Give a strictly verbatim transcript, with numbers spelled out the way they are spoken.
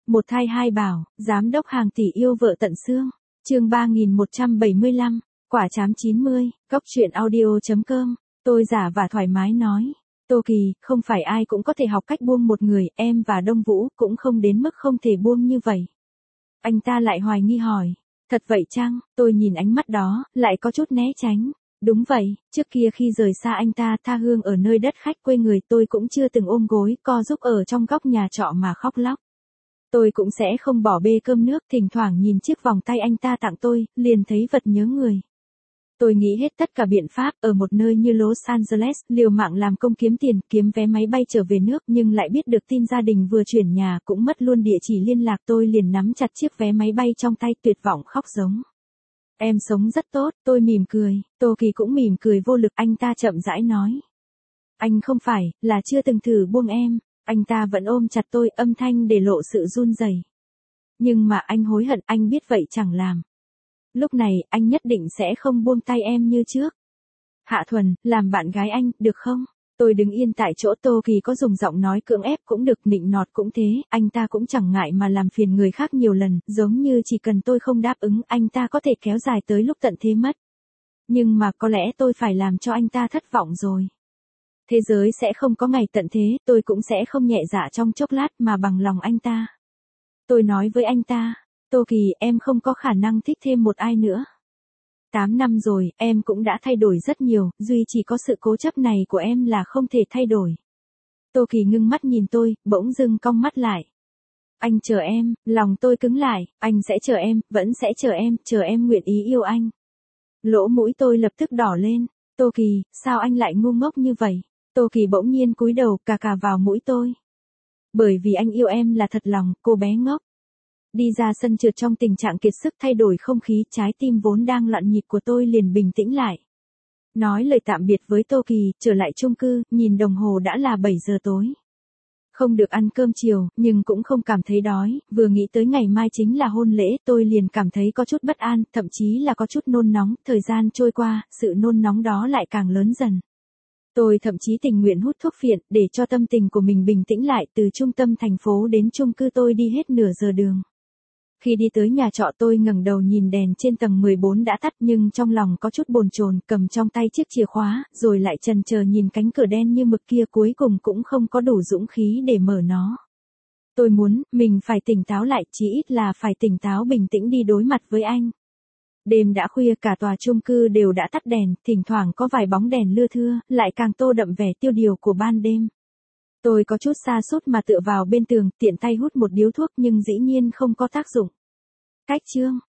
Một thai hai bảo, giám đốc hàng tỷ yêu vợ tận xương. Chương ba nghìn một trăm bảy mươi lăm, quả chám chín mươi, góc truyện audio chấm com. Tôi giả và thoải mái nói. Tô Kỳ, không phải ai cũng có thể học cách buông một người, em và Đông Vũ cũng không đến mức không thể buông như vậy. Anh ta lại hoài nghi hỏi. Thật vậy chăng? Tôi nhìn ánh mắt đó, lại có chút né tránh. Đúng vậy, trước kia khi rời xa anh ta tha hương ở nơi đất khách quê người tôi cũng chưa từng ôm gối, co giúp ở trong góc nhà trọ mà khóc lóc. Tôi cũng sẽ không bỏ bê cơm nước, thỉnh thoảng nhìn chiếc vòng tay anh ta tặng tôi, liền thấy vật nhớ người. Tôi nghĩ hết tất cả biện pháp, ở một nơi như Los Angeles, liều mạng làm công kiếm tiền, kiếm vé máy bay trở về nước, nhưng lại biết được tin gia đình vừa chuyển nhà cũng mất luôn địa chỉ liên lạc. Tôi liền nắm chặt chiếc vé máy bay trong tay, tuyệt vọng khóc giống. Em sống rất tốt, tôi mỉm cười, Tô Kỳ cũng mỉm cười vô lực, anh ta chậm rãi nói. Anh không phải, là chưa từng thử buông em. Anh ta vẫn ôm chặt tôi, âm thanh để lộ sự run rẩy. Nhưng mà anh hối hận, anh biết vậy chẳng làm. Lúc này, anh nhất định sẽ không buông tay em như trước. Hạ Thuần, làm bạn gái anh, được không? Tôi đứng yên tại chỗ. Tô Kỳ có dùng giọng nói cưỡng ép cũng được, nịnh nọt cũng thế, anh ta cũng chẳng ngại mà làm phiền người khác nhiều lần, giống như chỉ cần tôi không đáp ứng, anh ta có thể kéo dài tới lúc tận thế mất. Nhưng mà có lẽ tôi phải làm cho anh ta thất vọng rồi. Thế giới sẽ không có ngày tận thế, tôi cũng sẽ không nhẹ dạ trong chốc lát mà bằng lòng anh ta. Tôi nói với anh ta, Tô Kỳ, em không có khả năng thích thêm một ai nữa. Tám năm rồi, em cũng đã thay đổi rất nhiều, duy chỉ có sự cố chấp này của em là không thể thay đổi. Tô Kỳ ngưng mắt nhìn tôi, bỗng dưng cong mắt lại. Anh chờ em, lòng tôi cứng lại, anh sẽ chờ em, vẫn sẽ chờ em, chờ em nguyện ý yêu anh. Lỗ mũi tôi lập tức đỏ lên. Tô Kỳ, sao anh lại ngu ngốc như vậy? Tô Kỳ bỗng nhiên cúi đầu cà cà vào mũi tôi. Bởi vì anh yêu em là thật lòng, cô bé ngốc. Đi ra sân trượt trong tình trạng kiệt sức, thay đổi không khí, trái tim vốn đang loạn nhịp của tôi liền bình tĩnh lại. Nói lời tạm biệt với Tô Kỳ, trở lại chung cư, nhìn đồng hồ đã là bảy giờ tối. Không được ăn cơm chiều, nhưng cũng không cảm thấy đói, vừa nghĩ tới ngày mai chính là hôn lễ, tôi liền cảm thấy có chút bất an, thậm chí là có chút nôn nóng, thời gian trôi qua, sự nôn nóng đó lại càng lớn dần. Tôi thậm chí tình nguyện hút thuốc phiện, để cho tâm tình của mình bình tĩnh lại. Từ trung tâm thành phố đến chung cư tôi đi hết nửa giờ đường. Khi đi tới nhà trọ tôi ngẩng đầu nhìn đèn trên tầng mười bốn đã tắt, nhưng trong lòng có chút bồn chồn, cầm trong tay chiếc chìa khóa, rồi lại chần chờ nhìn cánh cửa đen như mực kia, cuối cùng cũng không có đủ dũng khí để mở nó. Tôi muốn, mình phải tỉnh táo lại, chí ít là phải tỉnh táo bình tĩnh đi đối mặt với anh. Đêm đã khuya, cả tòa chung cư đều đã tắt đèn, thỉnh thoảng có vài bóng đèn lưa thưa, lại càng tô đậm vẻ tiêu điều của ban đêm. Tôi có chút sa sút mà tựa vào bên tường, tiện tay hút một điếu thuốc nhưng dĩ nhiên không có tác dụng. Cách chương,